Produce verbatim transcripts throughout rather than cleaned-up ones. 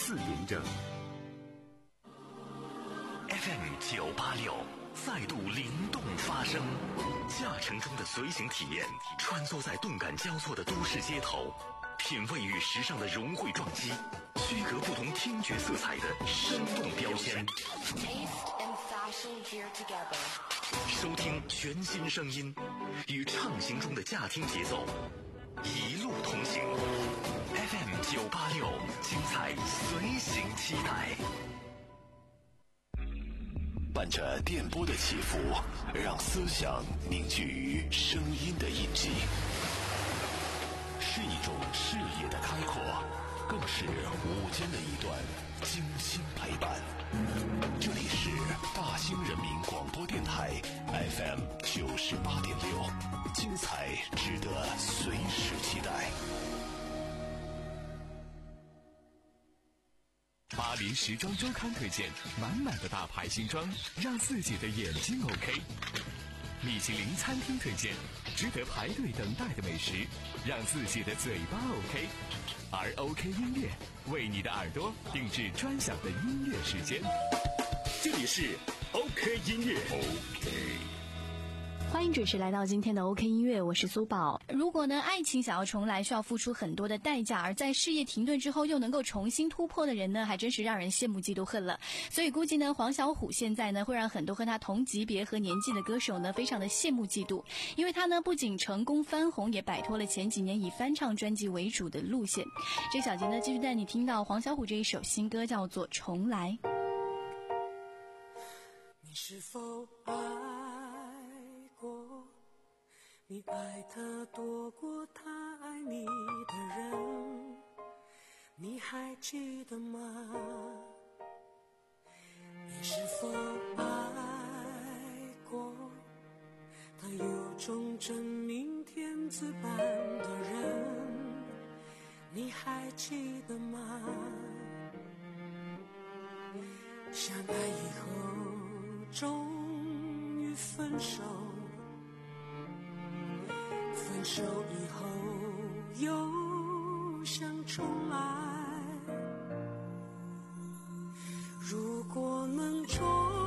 次临证。 F M 九八六再度灵动发声，驾乘中的随行体验，穿梭在动感交错的都市街头，品味与时尚的融汇撞击，区隔不同听觉色彩的生动标签。收听全新声音，与畅行中的驾听节奏，一路同行。F M 九八六，精彩随行期待。 伴着电波的起伏，让思想凝聚于声音的印记，是一种视野的开阔，更是午间的一段精心陪伴。这里是大兴人民广播电台 F M 九十八点六，精彩值得随时期待。 巴黎时装周刊推荐满满的大牌新装，让自己的眼睛 OK。米其林餐厅推荐值得排队等待的美食，让自己的嘴巴 OK。而 OK 音乐为你的耳朵定制专享的音乐时间。这里是 OK 音乐 OK。 欢迎准时来到今天的 OK 音乐，我是苏宝。如果呢，爱情想要重来，需要付出很多的代价，而在事业停顿之后又能够重新突破的人呢，还真是让人羡慕嫉妒恨了。所以估计呢，黄小琥现在呢，会让很多和他同级别和年纪的歌手呢，非常的羡慕嫉妒，因为他呢，不仅成功翻红，也摆脱了前几年以翻唱专辑为主的路线。这个小节呢，继续带你听到黄小琥这一首新歌，叫做《重来》。 你是否爱？ 你爱他多过他爱你的人，你还记得吗？你是否爱过他有种真命天子般的人，你还记得吗？相爱以后终于分手，分手以后又想重来，如果能重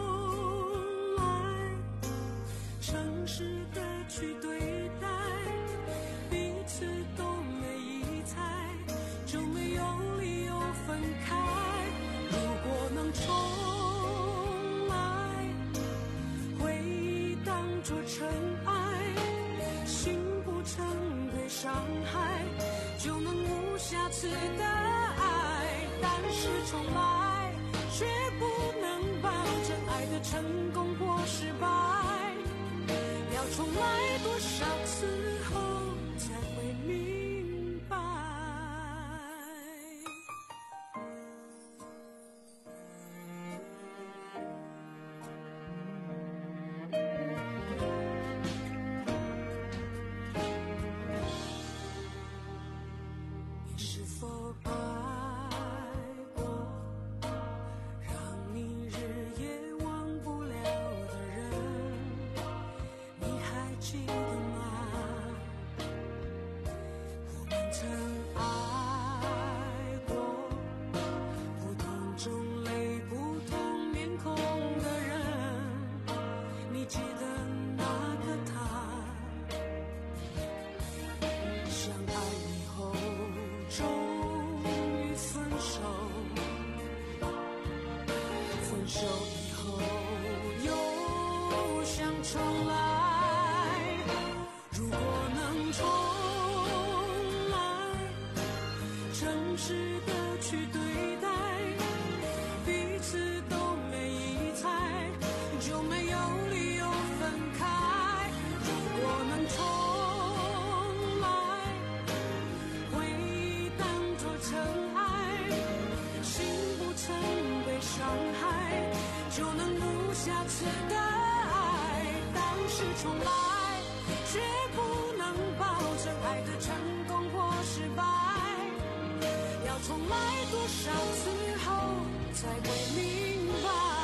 来，诚实的去对待，彼此都没疑猜，就没有理由分开。如果能重来，回忆当作尘埃，心不曾被伤害，就能无瑕疵的爱。但是重来，却不能保证爱的成功或失败，要重来多少次后才会明白。你是否爱过让你日夜忘不了的人，你还记得吗？我们曾爱过不同种类不同面孔的人，你记得那个他，相爱以后终于分手，分手以后又想重来。如果能重来，诚实的去对待，彼此都没疑猜，就没有理由分开。如果能重来，回忆当作尘埃，心不曾被伤害，就能无瑕疵的爱。但是重来，却不能保证爱的成功或失败，要重来多少次后才会明白。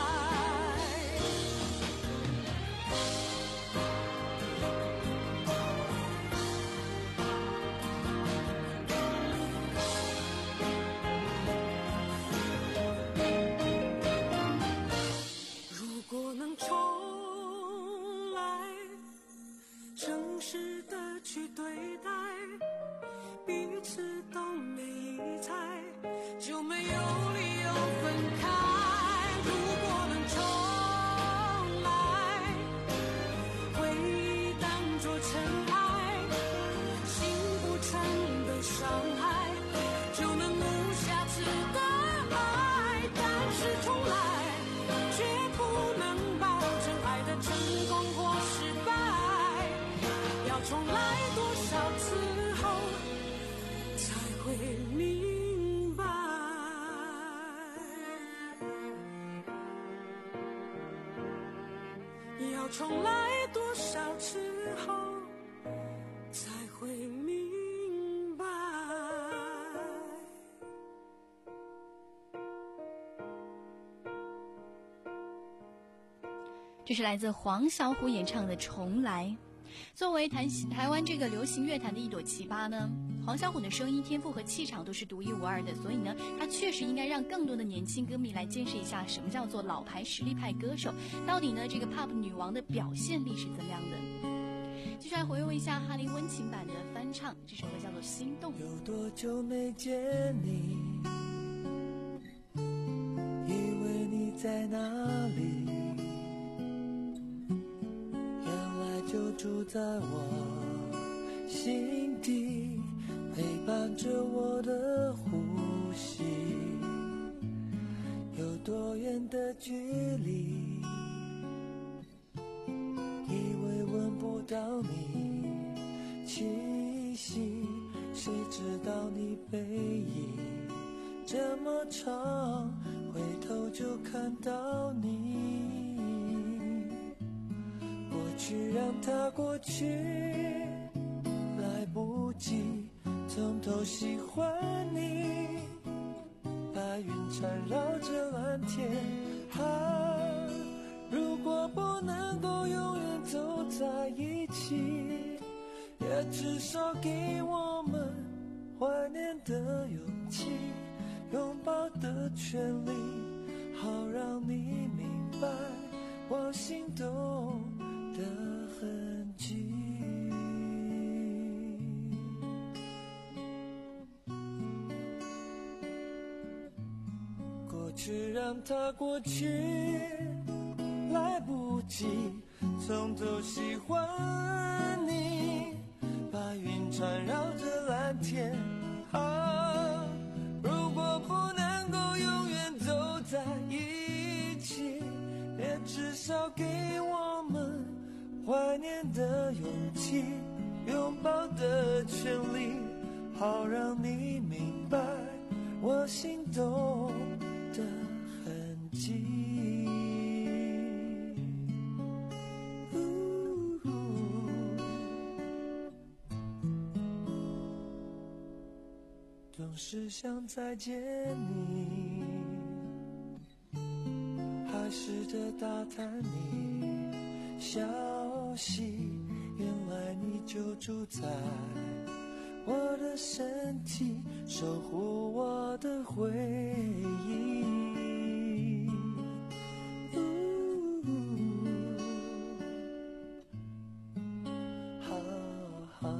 来多少次后才会明白，要重来多少次后才会明白。 这是来自黄小琥演唱的《重来》。作为台台湾这个流行乐坛的一朵奇葩呢，黄小琥的声音天赋和气场都是独一无二的，所以呢，她确实应该让更多的年轻歌迷来见识一下什么叫做老牌实力派歌手，到底呢这个 pop 女王的表现力是怎么样的。继续来回味一下哈林温情版的翻唱，这首歌叫做《心动》。 有多久没见你，以为你在哪里，就住在我心底，陪伴着我的呼吸。有多远的距离，以为闻不到你气息，谁知道你背影这么长，回头就看到你。过去让它过去，来不及从头喜欢你。白云缠绕着蓝天，啊，如果不能够永远走在一起，也至少给我们怀念的勇气，拥抱的权利，好让你明白我心动的痕迹。过去让它过去，来不及从头喜欢你。白云缠绕着蓝天，啊，如果不能够永远走在一起，也至少给我们怀念的勇气，拥抱的权利，好让你明白我心动的痕迹。总是想再见你，还试着打探你消息，原来你就住在我的身体，守护我的回忆。好好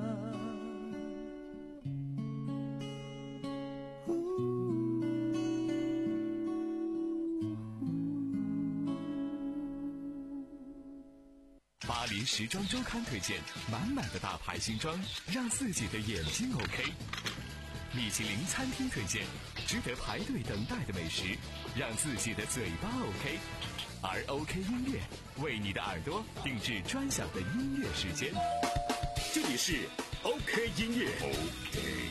巴黎时装周刊推荐满满的大牌新装，让自己的眼睛 OK。米其林餐厅推荐值得排队等待的美食，让自己的嘴巴 OK。而 OK 音乐为你的耳朵定制专享的音乐时间。 这里是 OK 音乐。OK。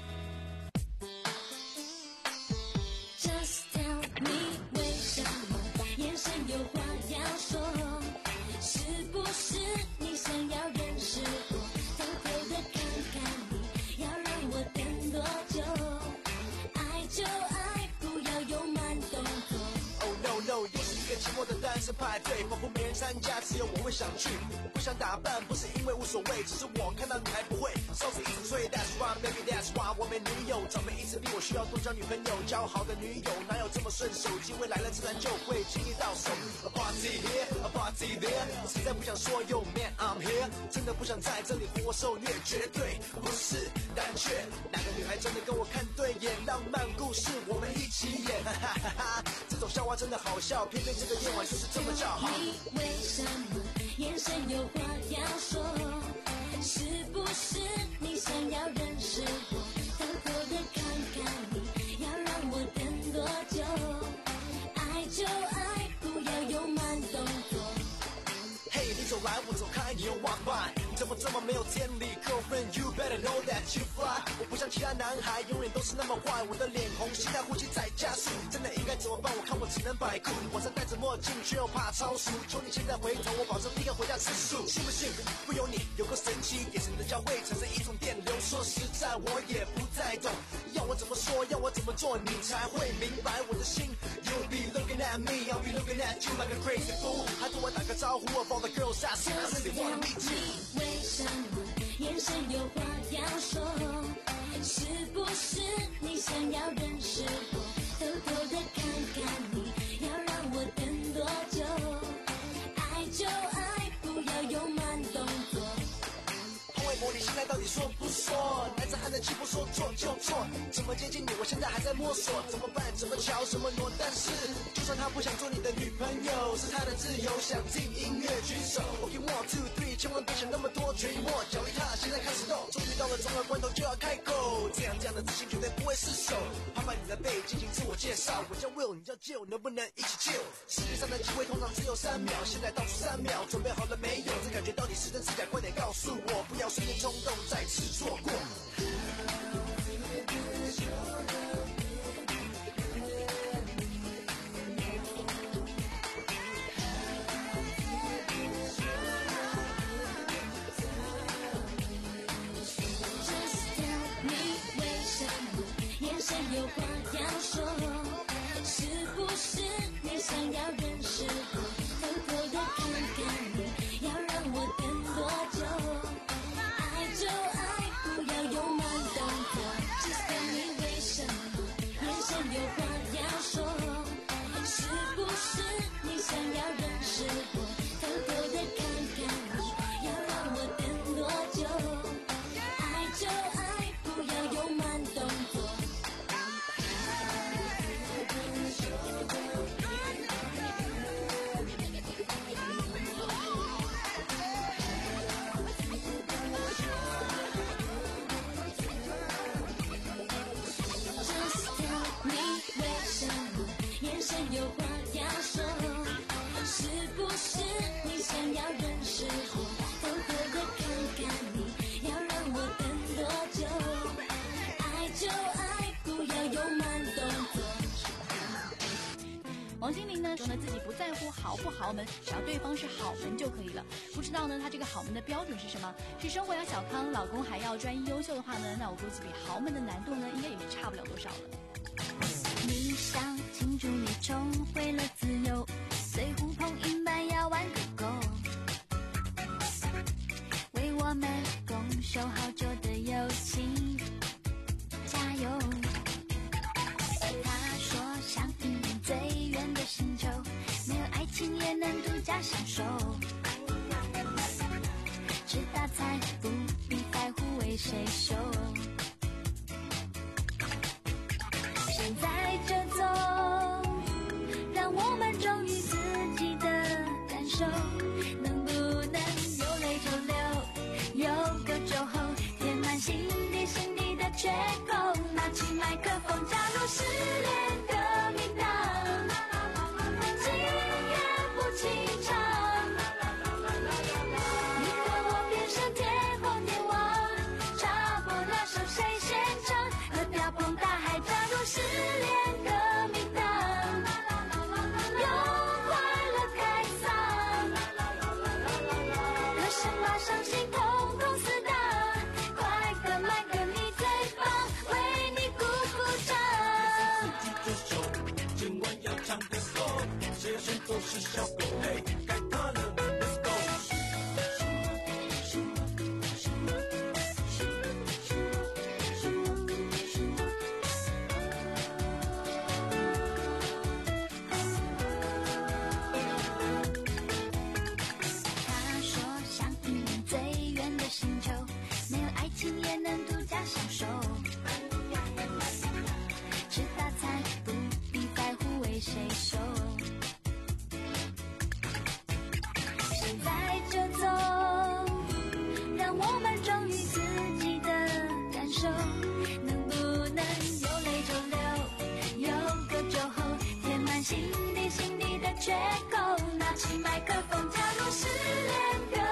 Just tell me 为什么眼神有话要说？是不是你想要认识我？偷偷的看看你，要让我等多久？爱就爱，不要有慢动作。 Oh no no， 又是一个寂寞的单身派对，仿佛没人参加，只有我会想去。不想打扮，不是因为无所谓，只是我看到你还不会。瘦子一直睡 ，That's why baby that's why 我没女友，早没一次逼我需要多交女朋友，交好的女友哪有这么顺手？机会来了自然就会轻易到手。A party here, a party there， 我实在不想说 Yo man I'm here， 真的不想在这里活受虐，绝对不是胆怯。哪个女孩真的跟我看对眼？浪漫故事我们一起演，哈哈哈哈！这种笑话真的好笑，偏偏这个夜晚就是这么叫好。 你为什么眼神有话要说？是不是你想要认识我？偷偷的看看你，要让我等多久？爱就爱，不要有慢动作。 嘿，你走来，我走开，你又 walk by， 你怎么这么没有天理 ？Girlfriend, you better know that you fly。我不像其他男孩，永远都是那么坏。我的脸红，心跳呼吸在加速，真的应该怎么办？我看我只能摆酷，晚上戴着墨镜，却又怕超速。求你现在回头，我保证立刻回家吃素。信不信？不由你，有个神奇眼神的交汇，产生一种电流。说实在，我也不太懂，要我怎么说，要我怎么做，你才会明白我的心。You'll be looking at me, I'll be looking at you like a crazy fool。还对我打个招呼 ，Of all the girls I see, I really wanna meet you。 你为什么眼神有话要说？是不是你想要认识我？偷偷的看看你，要让我等多久？爱就爱，不要有慢动作。 潘玮柏，你现在到底说不说？男子汉的气不说做就做，怎么接近你？我现在还在摸索，怎么办？怎么瞧？怎么挪？但是，就算他不想做你的女朋友，是他的自由，想听音乐举手。OK one two three， 千万别想那么多，决一默，脚一踏，现在开始动。终于到了重要关头就要开口，这样这样的自信绝对不会失手。拍拍你的背，进行自我介绍，我叫 Will， 你叫 Jill， 能不能一起 chill？ 世界上的机会通常只有三秒，现在倒数三秒，准备好了没有？这感觉到底是真是假？快点告诉我，不要瞬间冲动，再次错过。 有话要说，是不是你想要认识我？偷偷的看看你，要让我等多久？爱就爱，不要有慢动作。Just tell me为什么眼神有话要说？是不是你想要认识我？偷偷的看看你，要让我等多久？爱就爱，不要有慢动作。有话要说，是不是你想要认识我？偷偷的看看你，要让我等多久？爱就爱，不要有慢动作。 王心凌呢说呢自己不在乎豪不豪门，只要对方是好门就可以了。不知道呢她这个好门的标准是什么？是生活要小康，老公还要专一优秀的话呢，那我估计比豪门的难度呢应该也是差不了多少了。 你想庆祝你重回了自由，随呼朋引伴要玩个够，为我们共守好久的友情加油。他说想引领最远的星球，没有爱情也能独家享受，吃大餐不必在乎为谁收，现在就走，让我们忠于自己的感受，能不能有泪就流，有个酒后填满心底心底的缺口，拿起麦克风加入失恋的名单，今夜不清唱，你和我变成天荒地老，插播那首谁先唱，和飙澎大海加入失恋的名单，用快乐开嗓，歌声马上心通通四打，快歌慢歌你最棒，为你鼓鼓掌。 今晚要唱的 slow， 谁要先走是小狗，嘿，该他了 ，Let's go。 他说想引领最远的星球，没有爱情也能独家享受，吃大餐不必在乎为谁收，现在就走，让我们忠于自己的感受，能不能有泪就流，有个酒后填满心底心底的缺口，拿起麦克风加入失恋歌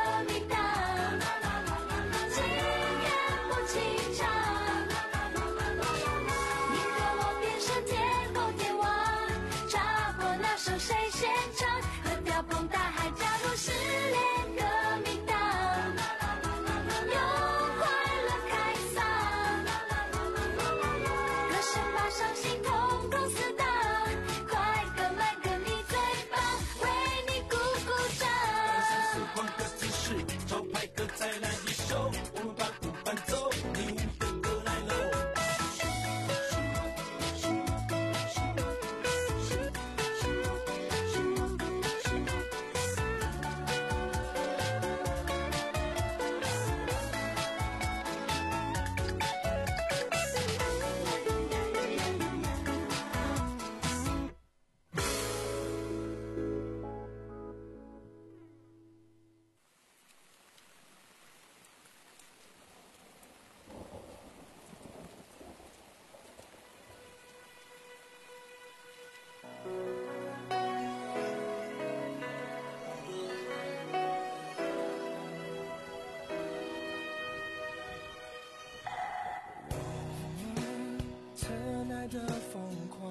的疯狂，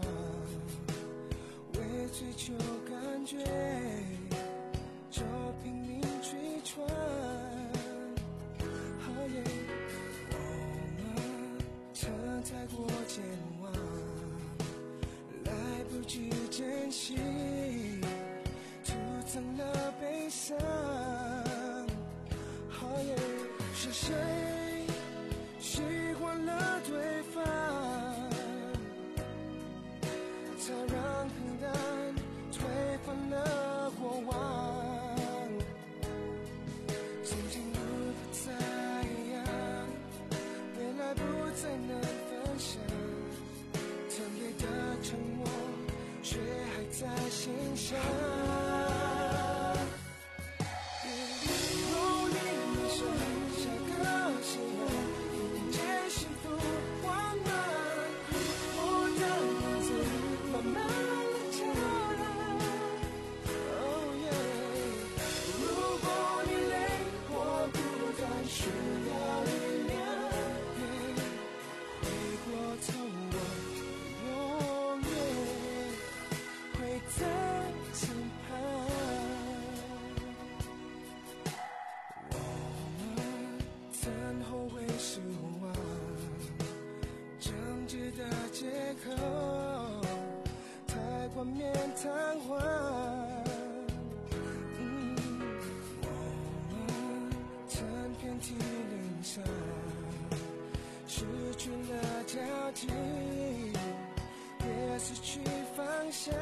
为追求感觉就拼命去闯。哦耶，我们曾太过健忘，来不及珍惜，储藏了悲伤。哦耶，是谁习惯了对方，才让平淡推翻了过往。曾经如何再一样，未来不再能分享，曾给的承诺却还在心上。如你一生下个心愿，接幸福缓慢，我的名字慢慢地叫来。Oh yeah， 如果你累，我不再需要力量。Yeah， 回过头我永远会在身旁。我们曾后悔失望，争执的借口太冠冕堂皇。嗯，我们曾遍体鳞伤，失去了交集，也失去方向。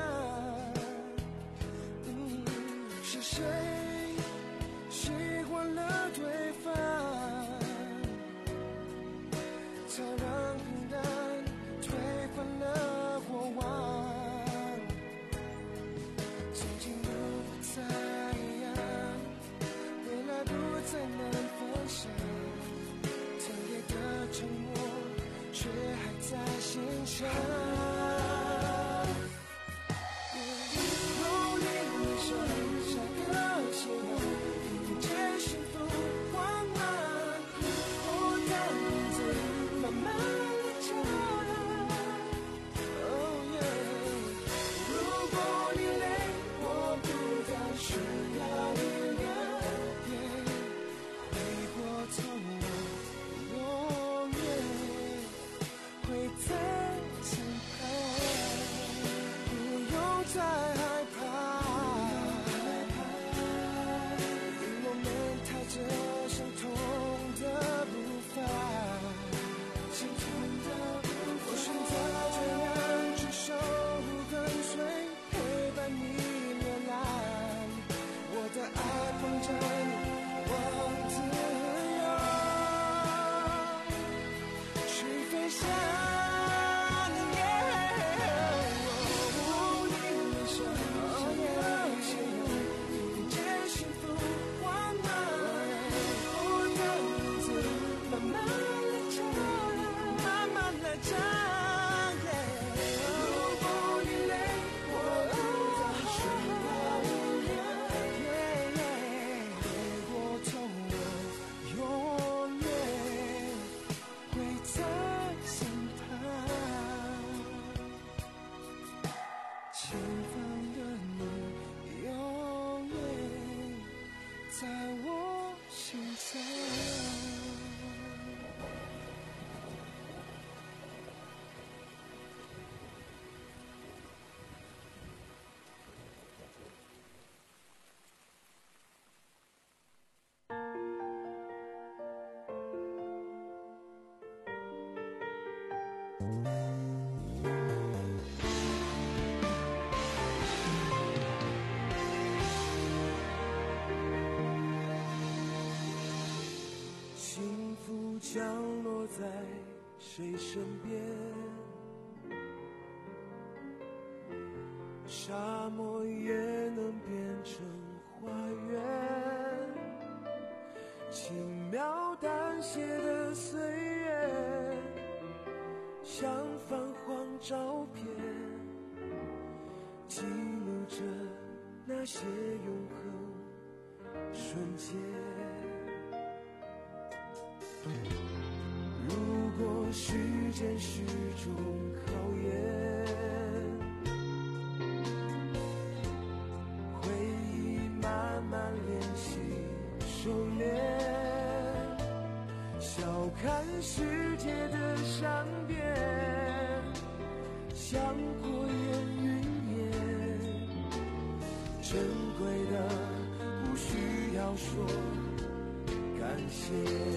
嗯，是谁习惯了对方，才让平淡推翻了过往。曾经如何再一样，未来不再能分享，曾给的承诺却还在心上。如你一生下个心愿，接幸福缓慢，我的名字慢慢地叫来。Oh yeah， 如果你累，我不再需要力量。Yeah， 回过头我永远会在身旁，不用再害怕，因我们踏着相同的步伐。相同的步伐，我选择这样去守护跟随，陪伴你面蓝，我的爱捧着你往自由去飞翔。前方的你永远在我心上。幸福降落在谁身边？沙漠也能变成花园，轻描淡写的岁月，像泛黄照片，记录着那些永恒瞬间。如果需间是种考验，回忆慢慢练习收敛，笑看世界的善变，像过眼云烟，珍贵的不需要说感谢，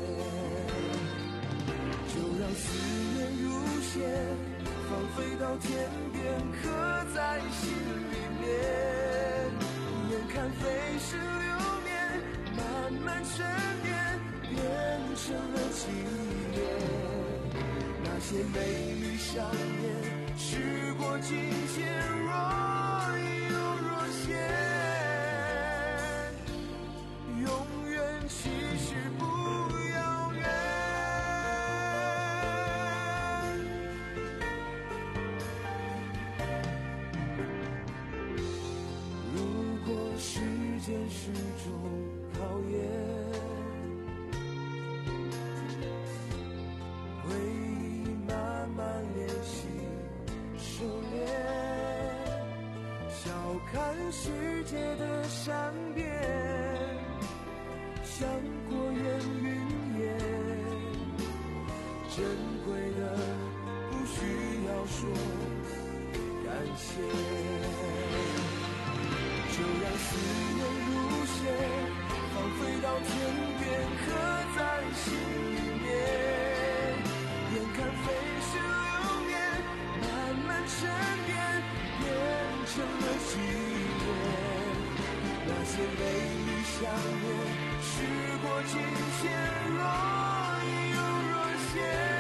就让思念如线，放飞到天边，刻在心里面，眼看飞逝流年，慢慢沉淀，变成了纪念，那些美丽想念，时过境迁，若隐又若现，永远其实不遥远。如果时间是种考验，回忆慢慢练习收敛，笑看世界的善变，像过眼云烟，珍贵的不需要说感谢，就让思念如线，放飞到天边，刻在心里面，眼看飞逝流年，慢慢沉淀，变成了纪念，那些美丽想念，时过境迁，若隐又若现，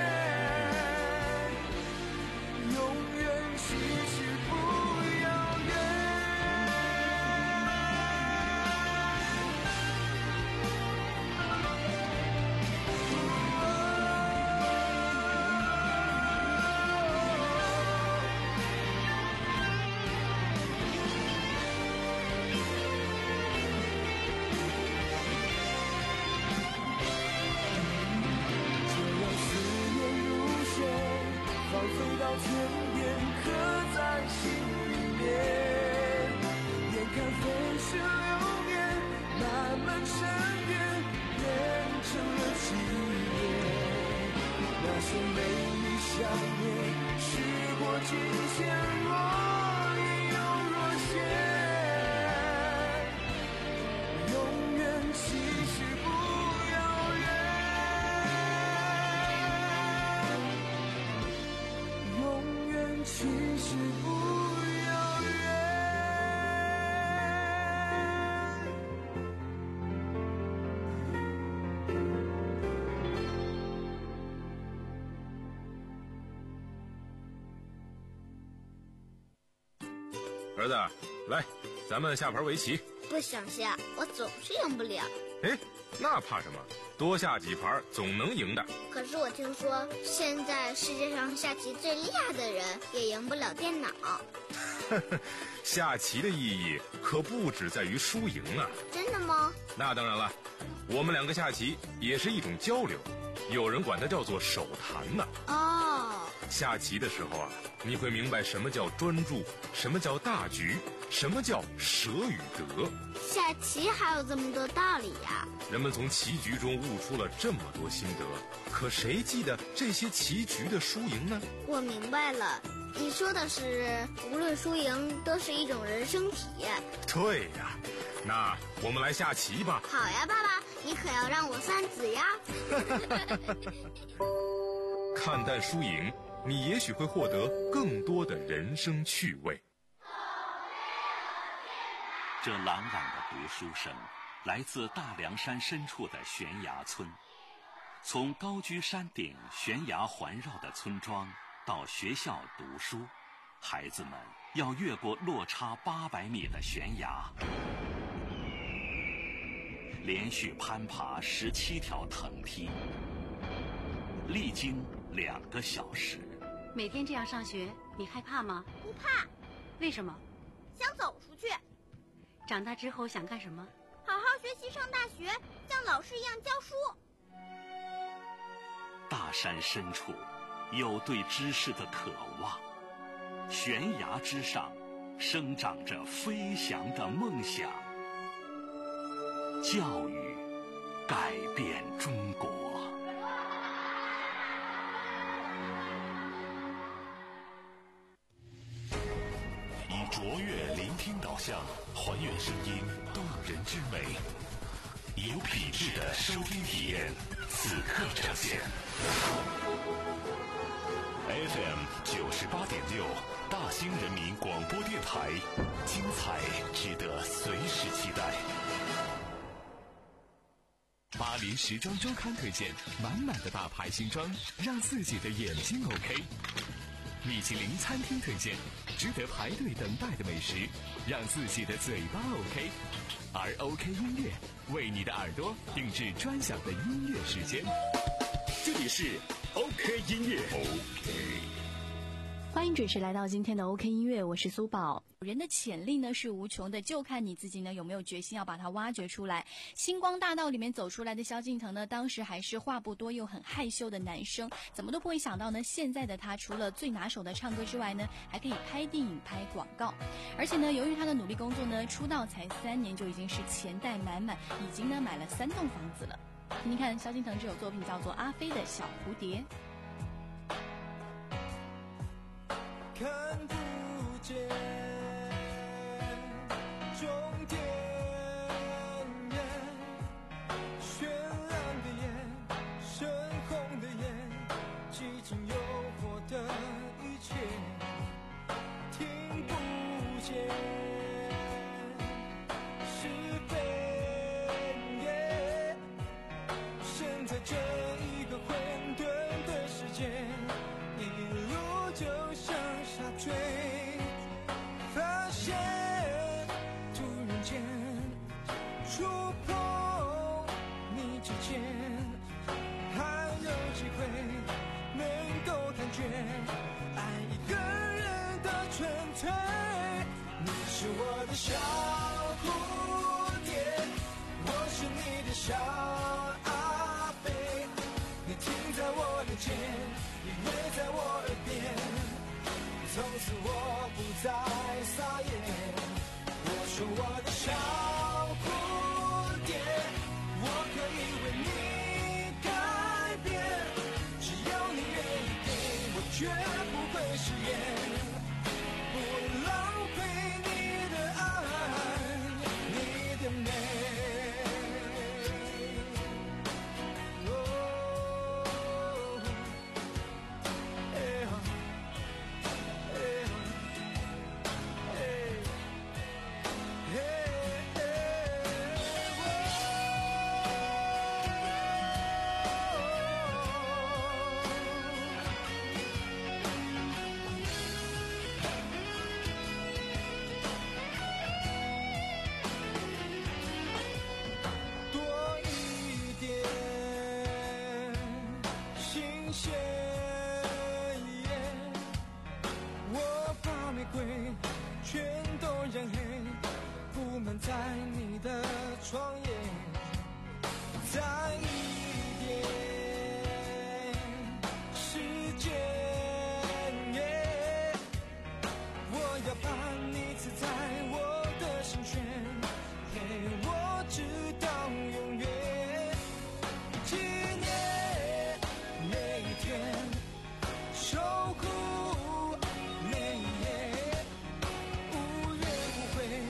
永远其实不遥远。放飞到天边，刻在心里面，眼看飞逝流年，慢慢沉淀，变成了纪念，那些美丽想念，时过境迁，若隐又若现，永远其实不遥远，永远其实不遥远。 儿子，来，咱们下盘围棋。 不想下，我总是赢不了。 哎，那怕什么？多下几盘总能赢的。 可是我听说，现在世界上下棋最厉害的人也赢不了电脑。 下棋的意义可不只在于输赢啊！ 真的吗？ 那当然了，我们两个下棋也是一种交流，有人管它叫做手谈呢。 哦， 下棋的时候啊，你会明白什么叫专注，什么叫大局，什么叫舍与得。 下棋还有这么多道理呀！ 人们从棋局中悟出了这么多心得，可谁记得这些棋局的输赢呢？ 我明白了，你说的是无论输赢都是一种人生体验。 对呀，那我们来下棋吧。 好呀，爸爸，你可要让我算子呀。 看淡输赢，你也许会获得更多的人生趣味。 这朗朗的读书声来自大凉山深处的悬崖村。从高居山顶悬崖环绕的村庄到学校读书，孩子们要越过落差八百米的悬崖，连续攀爬十七条藤梯，历经两个小时。 每天这样上学，你害怕吗？ 不怕。 为什么？ 想走出去。 长大之后想干什么？ 好好学习，上大学，像老师一样教书。 大山深处有对知识的渴望。悬崖之上，生长着飞翔的梦想。教育改变中国。 以卓越聆听导向，还原声音动人之美，有品质的收听体验，此刻呈现。F M 九十八点六，大兴人民广播电台，精彩值得随时期待。 巴黎时装周刊推荐，满满的大牌新装，让自己的眼睛 OK。米其林餐厅推荐，值得排队等待的美食，让自己的嘴巴 OK。而 OK 音乐为你的耳朵定制专享的音乐时间。这里是 OK 音乐 OK。 欢迎准时来到今天的 OK 音乐，我是苏宝。人的潜力呢是无穷的，就看你自己呢有没有决心要把它挖掘出来。星光大道里面走出来的萧敬腾呢，当时还是话不多又很害羞的男生，怎么都不会想到呢，现在的他除了最拿手的唱歌之外呢，还可以拍电影、拍广告。而且呢，由于他的努力工作呢，出道才三年就已经是钱袋满满，已经呢买了三栋房子了。听听看萧敬腾这首作品叫做《阿飞的小蝴蝶》。 看不见终点，绚烂的眼，深红的眼，几经诱惑的一切，听不见是非，身在这一个混沌的世界，一路就像沙坠，发现突然间触碰你指尖，还有机会能够感觉爱一个人的纯粹。你是我的小蝴蝶，我是你的小阿飞，你停在我的肩，依偎在我耳边，从此我不再撒野。我说我的小蝴蝶，我可以为你改变，只要你愿意给我，绝不会食言，不浪费你的爱，你的美。在你的窗沿，再一点时间，我要把你刺在我的心弦，陪我直到永远。纪念每一天，守护每一夜，无怨无悔。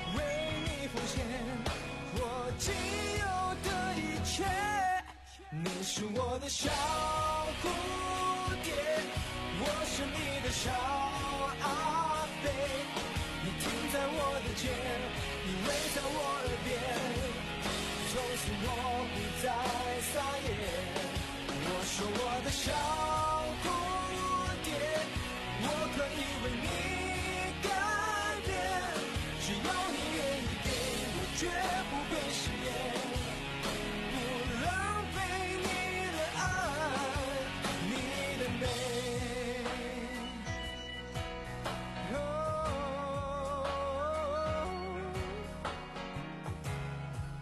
我仅有的一切，你是我的小蝴蝶，我是你的小阿飞，你停在我的肩，依偎在我耳边，从此我不再撒野。我说我的小蝴蝶，我可以为你改变，只要你愿意给我，绝不会食言，不浪费你的爱，你的美。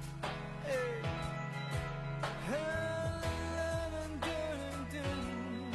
哦，嘿，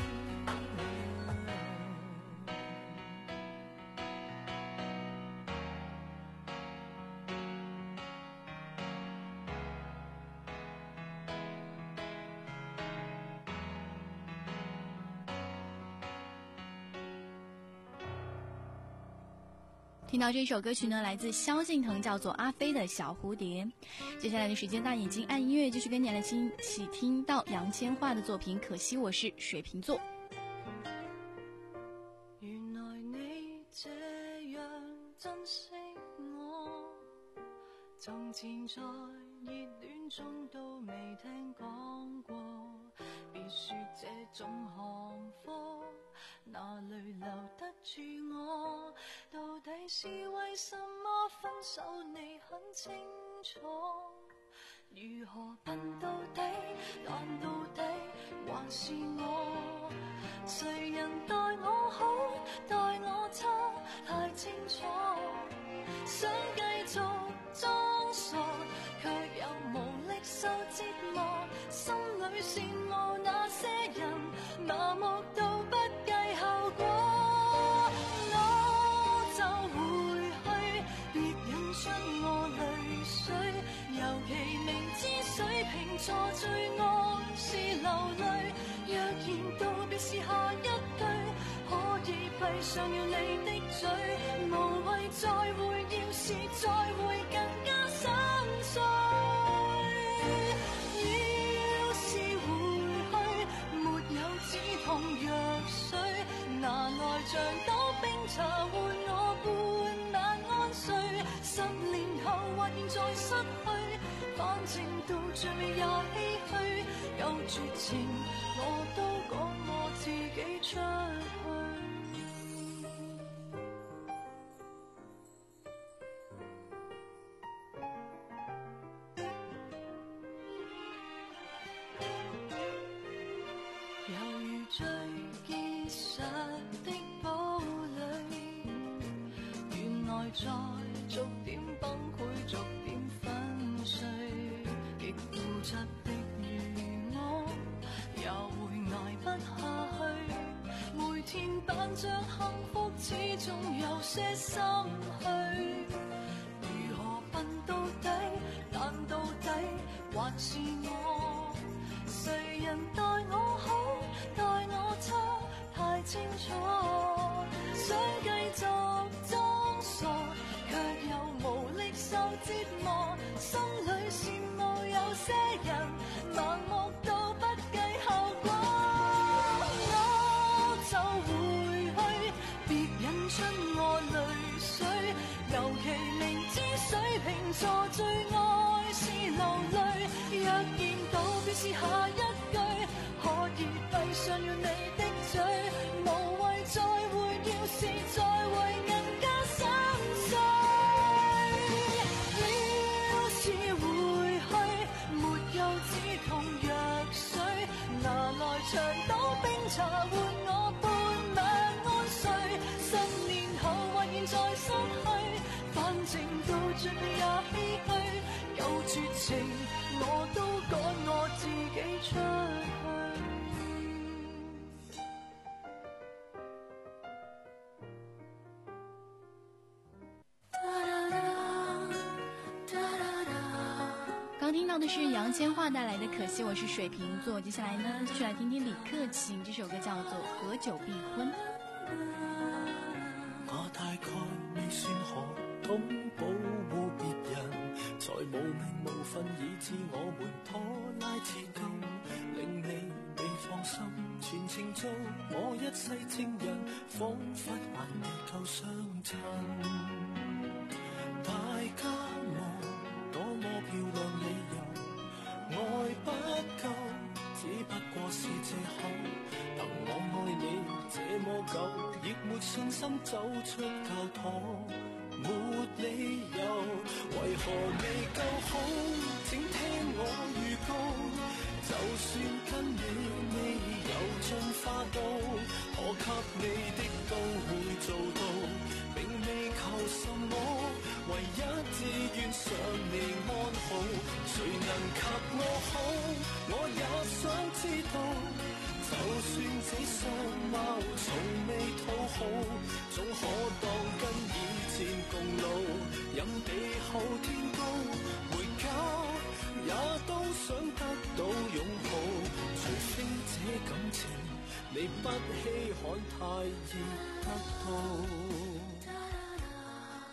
听到这首歌曲呢，来自萧敬腾，叫做阿飞的小蝴蝶。接下来的时间，大眼睛爱音乐继续跟你来一起听到杨千嬅的作品《可惜我是水瓶座》。 原來你這樣珍惜我，從前在熱戀中都未聽講過，別說這種行貨哪裏留得住我，到底是為什麼分手你很清楚，如何笨到底，但到底還是我，誰人待我好待我差太清楚，想繼續裝傻卻又無力受折磨，心裏羨慕那些人麻木到不計後果，我就回去別引出我淚水，尤其明知水瓶座最愛是流淚，若然道別是下一句，可以閉上了你的嘴，無謂再會，要是再會更加心碎，要是回去沒有止痛藥水，拿來像兜冰茶換我半晚安睡，十年後或現在失去，反正到最尾也唏噓，有絕情我都趕我自己出去。猶如最結實的堡壘，原來在逐點崩潰逐點粉碎，極固執的如我也會捱不下去，每天扮着幸福始終有些心虛，如何笨到底，但到底還是我，誰人待我好待我差太清楚，想繼續裝傻卻又無力受折磨，心裏羨慕有些人盲目到不計後果，我就回去別引出我淚水，尤其明知水瓶座最愛是流淚，若見到別是下一句，可以閉上了你的嘴，無謂再會，要是再會更加心碎，要是回去沒有止痛藥水，拿來長島冰茶換我半晚安睡，十年後或現在失去，反正到最尾也唏噓，有絕情我都趕我自己出去。 刚听到的是杨千嬅带来的《可惜我是水瓶座》，接下来呢，继续来听听李克勤，这首歌叫做《合久必婚》。 我大概未算何懂保護別人，才無名無份以致我們拖拉至今，令你未放心，全程做我一世情人，彷彿還未夠相襯。大家望多麼漂亮理由，愛不夠，只不過是借口。憑我愛你這麼久，亦沒信心走出教堂，沒理由，為何未夠好？請聽我預告，就算跟你未有進化到，可給你的都會做到，並未求什麼，唯一只願想你安好。誰能及我好？我也想知道。就算這相貌從未討好，總可當跟以前共老，任地厚天高，回家也都想得到擁抱，除非這感情你不稀罕太易得到。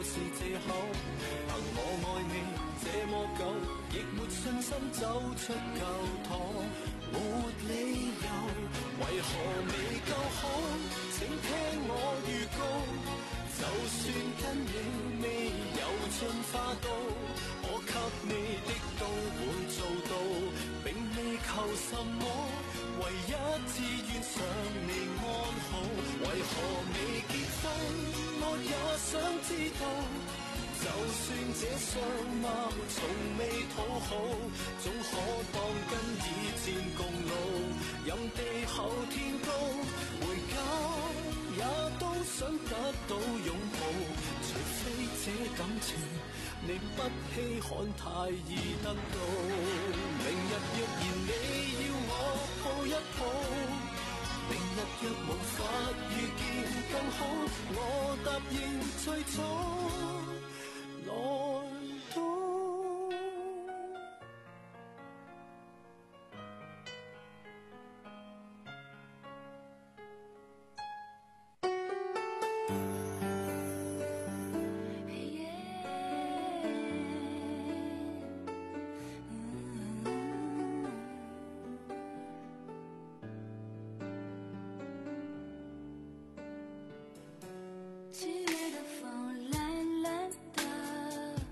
是借口。憑我愛你這麼久，亦沒信心走出舊堂，沒理由，為何未夠好？請聽我預告，就算跟你未有進化到，我給你的都會做到，並未求什麼，唯一志願想你安好。為何未結婚？我也想知道，就算這相貌從未討好，總可當跟以戰共老，任地厚天高，回家也都想得到擁抱，除非這感情你不稀罕太易得到。明日若然你要我抱一抱，明日若無法遇見更好，我答應最早來到。 七月的风懒懒的，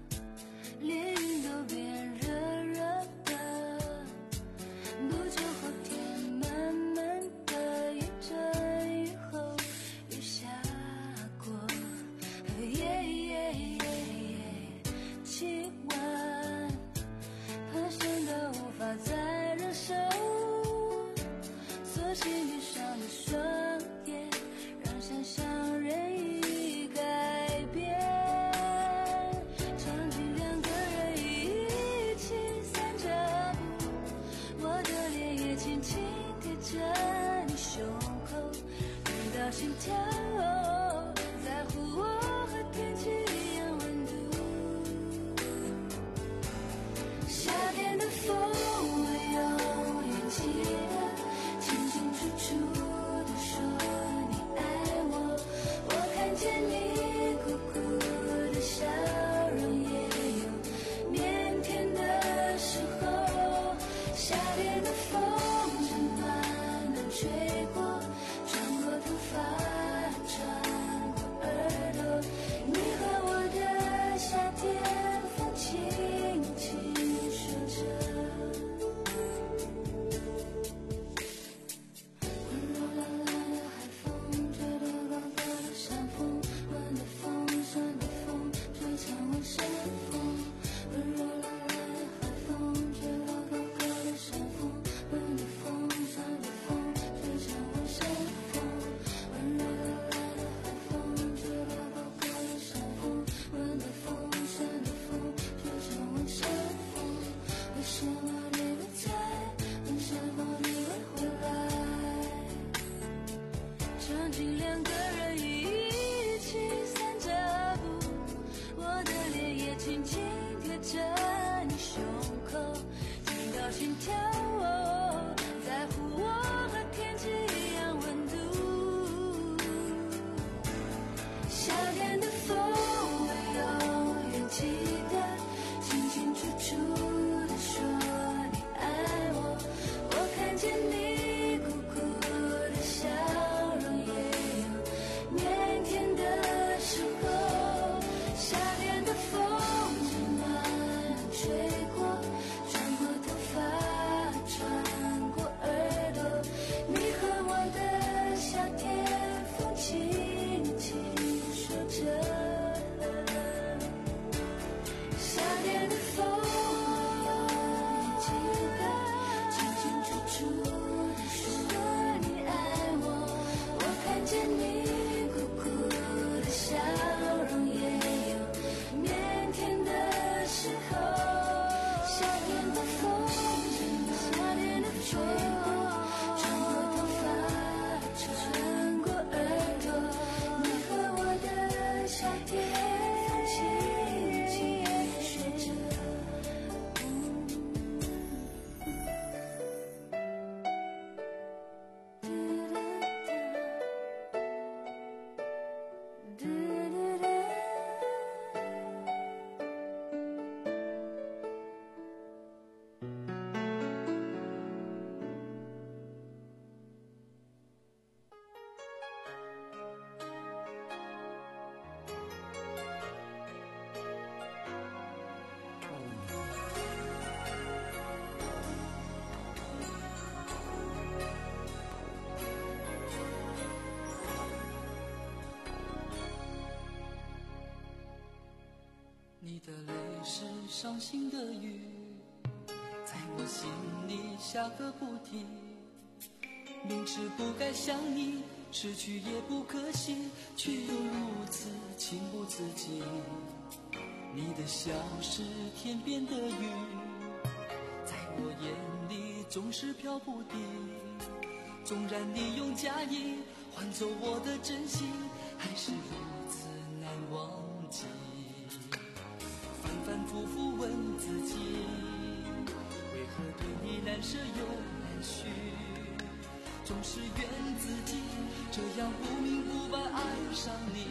你的泪是伤心的雨，在我心里下个不停。明知不该想你，失去也不可惜，却又如此情不自禁。你的笑是天边的云，在我眼里总是飘不定。纵然你用假意换走我的真心，还是如此难忘记。反反复复问自己，为何对你难舍又难续，总是怨自己这样不明不白爱上你。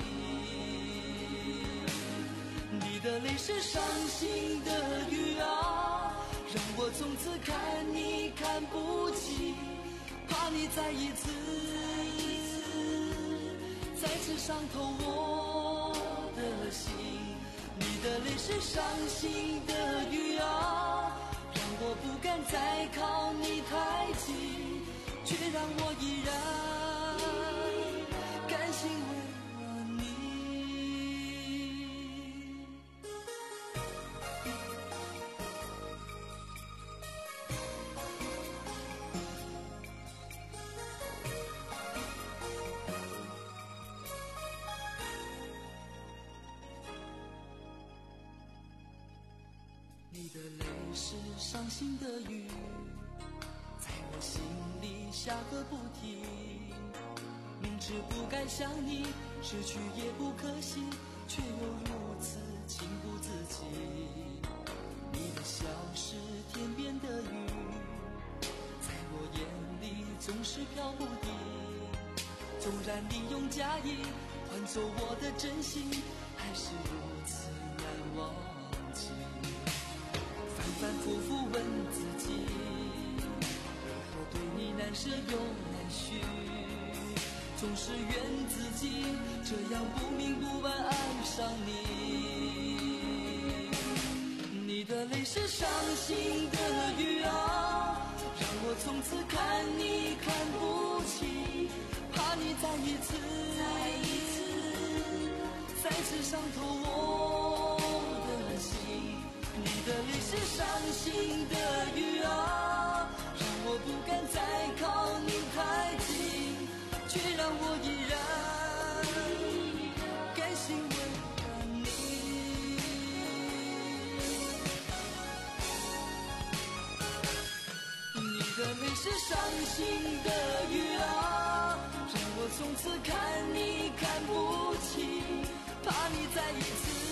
你的泪是伤心的雨啊，让我从此看你看不起，怕你再一次再次伤透我的心。你的泪是伤心的雨啊，让我不敢再靠你太近，却让我依然甘心为了你。你的泪是伤心的雨，在我心里下个不停。明知不该想你，失去也不可惜，却又如此情不自禁。你的笑是天边的云，在我眼里总是飘不定。纵然你用假意换走我的真心，还是如此难忘记。反反复复问自己，为何对你难舍又难续，总是怨自己这样不明不白爱上你。你的泪是伤心的雨啊，让我从此看你看不起，怕你再一次再一次再次伤透我的心。你的泪是伤心的雨啊，让我不敢再靠你太近，却让我依然甘心为了你。你的泪是伤心的雨啊，让我从此看你看不起，怕你再一次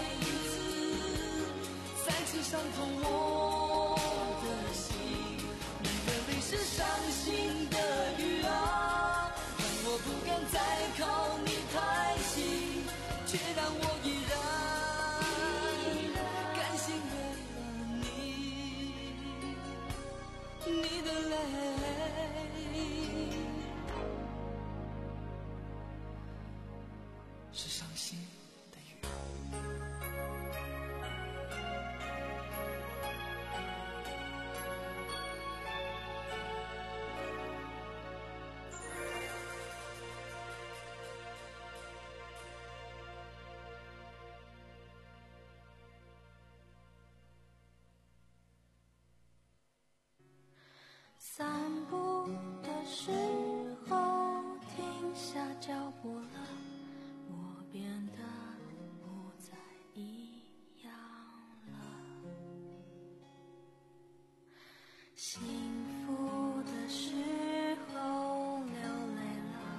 再次伤透我的心。你的泪是伤心的雨啊，让我不敢再靠你太近，却让我依然甘心为了你。你的泪是伤心的雨。 散步的时候停下脚步了，我变得不再一样了。幸福的时候流泪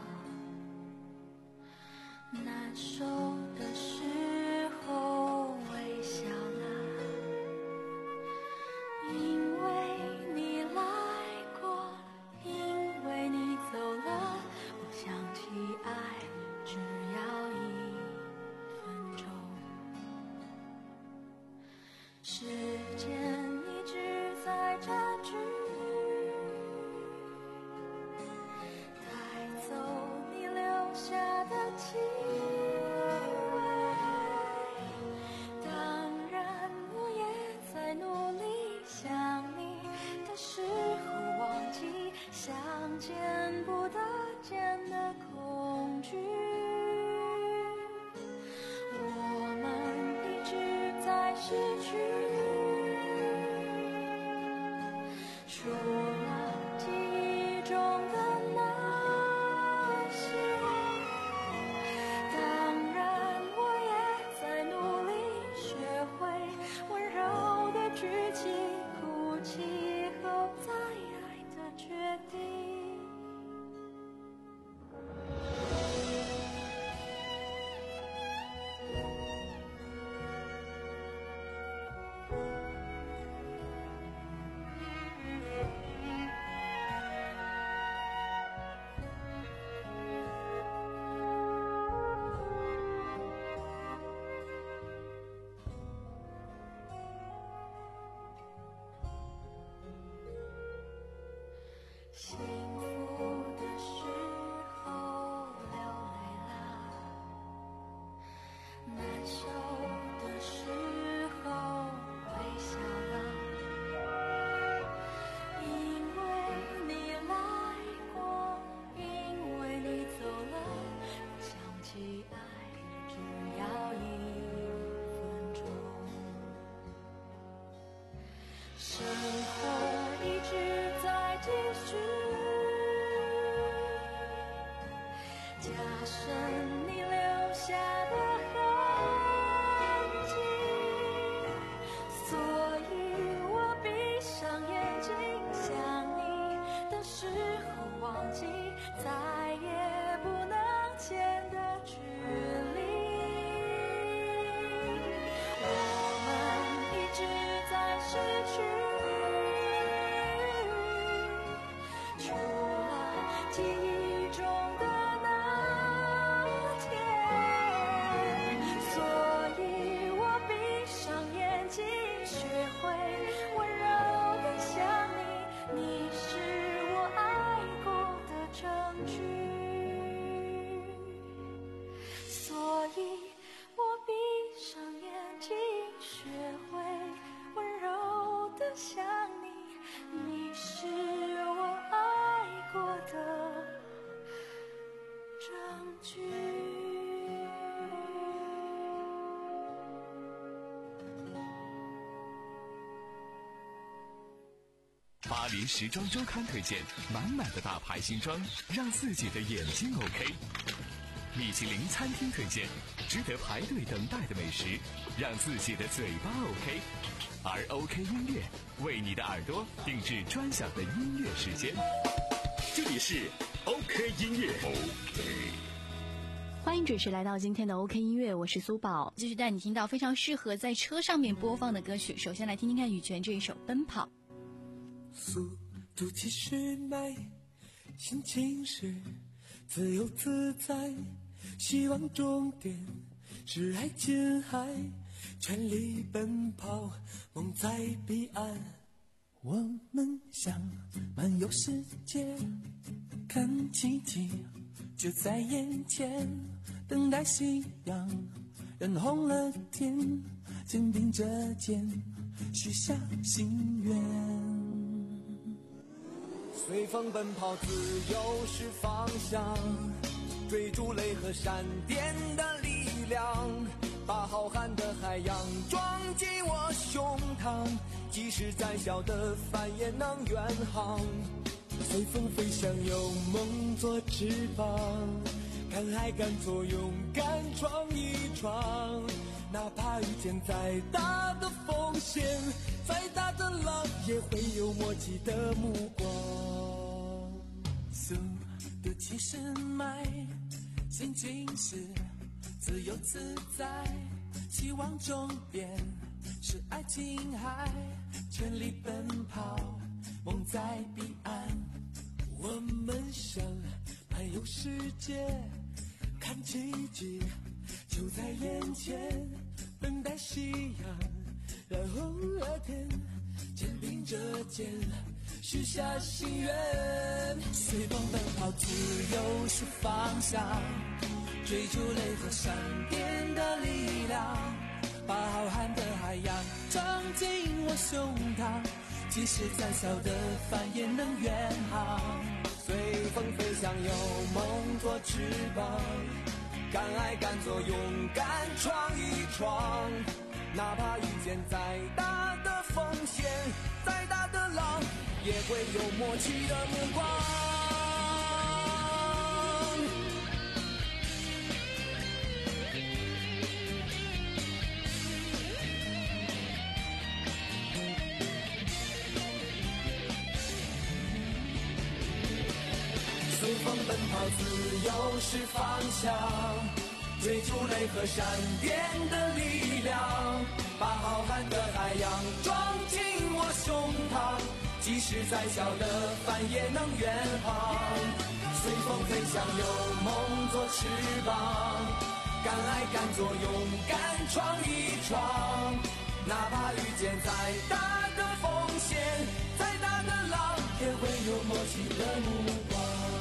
了，难受的时候微笑了，因为你来过，因为你走了，我想起爱只要一分钟。时间一直在占据，带走你留下的气味。当然我也在努力想你的时候忘记，想见不得见的恐惧。我们一直在失去，除了记忆中的那些，当然我也在努力学会温柔的举起哭泣后再爱的决定。幸福的时候流泪了，难受的时候微笑了，因为你来过，因为你走了，想起爱只要一分钟。生活一直在继续，加深你留下的痕迹，所以我闭上眼睛，想你的时候忘记，再也不能牵的距离。我们一直在失去，除了记忆中的那天，所以我闭上眼睛，学会温柔地想你，你是我爱过的证据，所以我闭上眼睛，学会温柔地想你，你是我爱过的证据。 巴黎时装周刊推荐满满的大牌新装，让自己的眼睛 OK。米其林餐厅推荐值得排队等待的美食，让自己的嘴巴 OK。而 OK 音乐为你的耳朵定制专享的音乐时间。 这里是 OK 音乐 OK。 欢迎准时来到今天的 OK 音乐，我是苏宝，继续带你听到非常适合在车上面播放的歌曲。首先来听听看羽泉这一首《奔跑》。 速度七十迈，心情是自由自在，希望终点是爱琴海，全力奔跑，梦在彼岸。我们想漫游世界，看奇迹就在眼前，等待夕阳染红了天，肩并着肩许下心愿。随风奔跑，自由是方向，追逐雷和闪电的力量，把浩瀚的海洋装进我胸膛，即使再小的帆也能远航。随风飞翔，有梦做翅膀，敢爱敢做，勇敢闯一闯，哪怕遇见再大的风险，再大的浪也会有默契的目光。速度七十迈，心情是自由自在，希望终点是爱琴海，全力奔跑，梦在彼岸。我们想漫游世界，看奇迹就在眼前，等待夕阳染红了天，肩并着肩许下心愿。随风奔跑，自由是方向，追逐雷和闪电的力量，把浩瀚的海洋装进我胸膛，即使再小的帆也能远航。随风飞翔，有梦做翅膀，敢爱敢做，勇敢闯一闯， 哪怕遇见再大的风险，再大的浪，也会有默契的目光。随风奔跑，自由是方向，追逐雷和闪电的力量，把浩瀚的海洋装进我胸膛，即使再小的帆也能远航。随风飞翔，有梦做翅膀，敢爱敢做，勇敢闯一闯。哪怕遇见再大的风险，再大的浪，也会有默契的目光。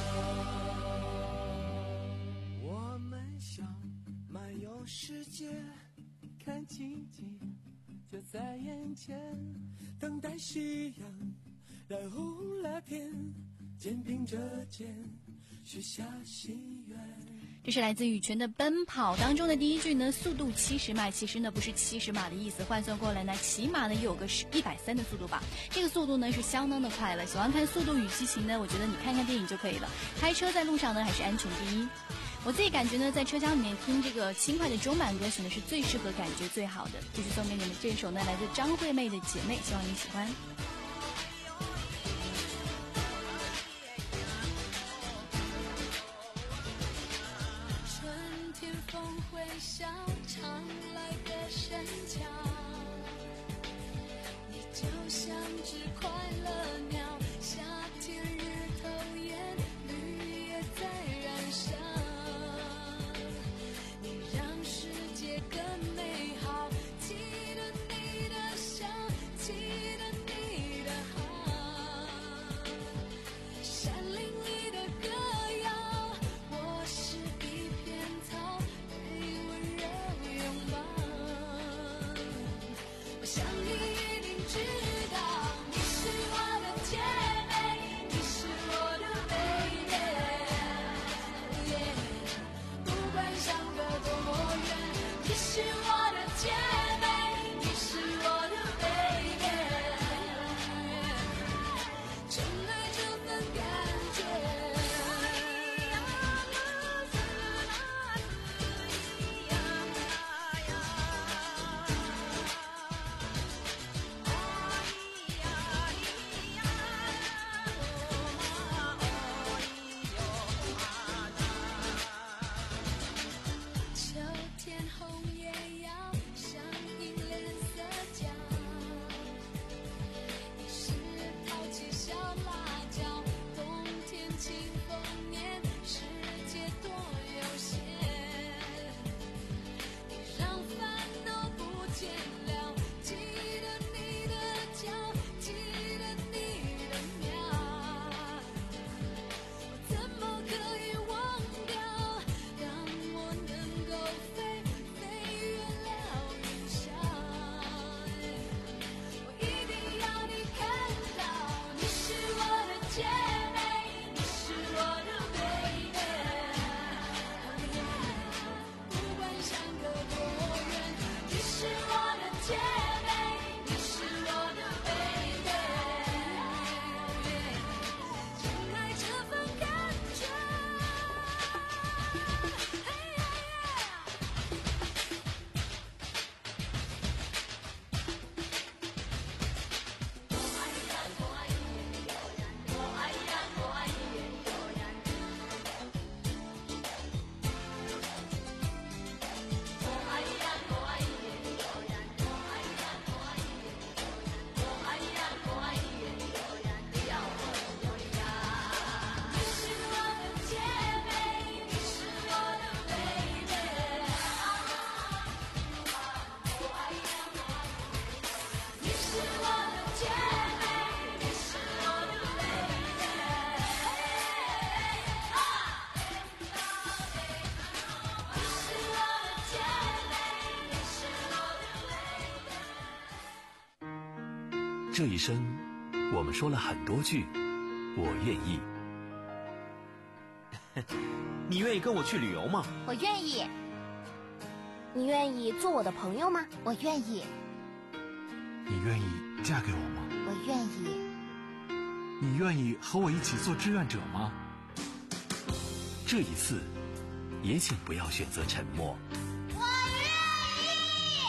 我们想漫游世界，看奇迹就在眼前，等待夕阳染红了天，肩并着肩许下心愿。 这是来自羽泉的《奔跑》当中的第一句呢，速度七十迈，其实呢不是七十码的意思，换算过来呢，起码呢有个一百三的速度吧。这个速度呢是相当的快了。喜欢看《速度与激情》呢，我觉得你看看电影就可以了。开车在路上呢，还是安全第一。我自己感觉呢，在车厢里面听这个轻快的中版歌曲呢，是最适合、感觉最好的。继续送给你们这首呢，来自张惠妹的《姐妹》，希望你喜欢。 风会笑，常来的深桥，你就像只快乐鸟，夏天日头炎，绿叶在燃烧，你让世界更美好，记得你的笑，记得你的好，山林里的歌谣，我是一片草，我想你一定知道，你是我的姐妹，你是我的 baby， 不管相隔多远，你是我的姐妹，你是我的 baby， 真爱这份感觉。 这一生，我们说了很多句“我愿意”。 你愿意跟我去旅游吗？ 我愿意。 你愿意做我的朋友吗？ 我愿意。 你愿意嫁给我吗？ 我愿意。 你愿意和我一起做志愿者吗？ 这一次，也请不要选择沉默。 我愿意。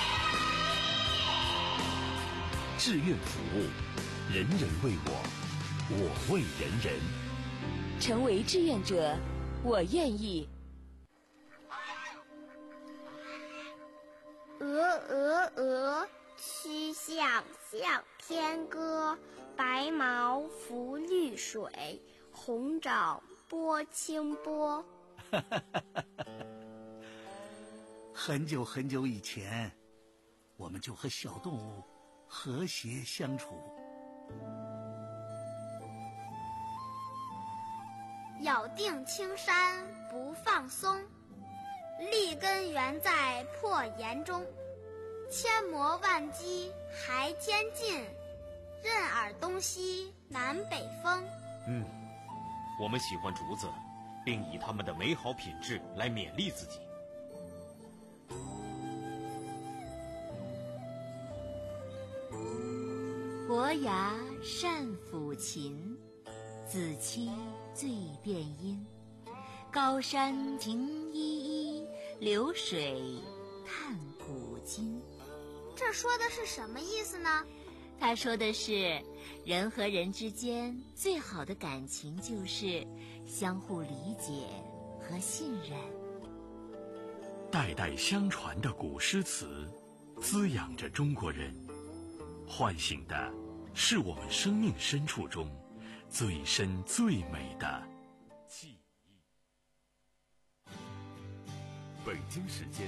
志愿服务，人人为我，我为人人。 成为志愿者，我愿意。 鹅鹅鹅，曲项向天歌。白毛浮绿水，红掌拨清波。 很久很久以前，我们就和小动物和谐相处。 咬定青山不放松，立根原在破岩中。千磨万击还天进，任尔东西南北风。 嗯，我们喜欢竹子，并以它们的美好品质来勉励自己。 伯牙善抚琴，子期最辨音。高山停依依，流水看古今。 这说的是什么意思呢？ 他说的是，人和人之间最好的感情就是相互理解和信任。 代代相传的古诗词，滋养着中国人，唤醒的是我们生命深处中最深最美的记忆。北京时间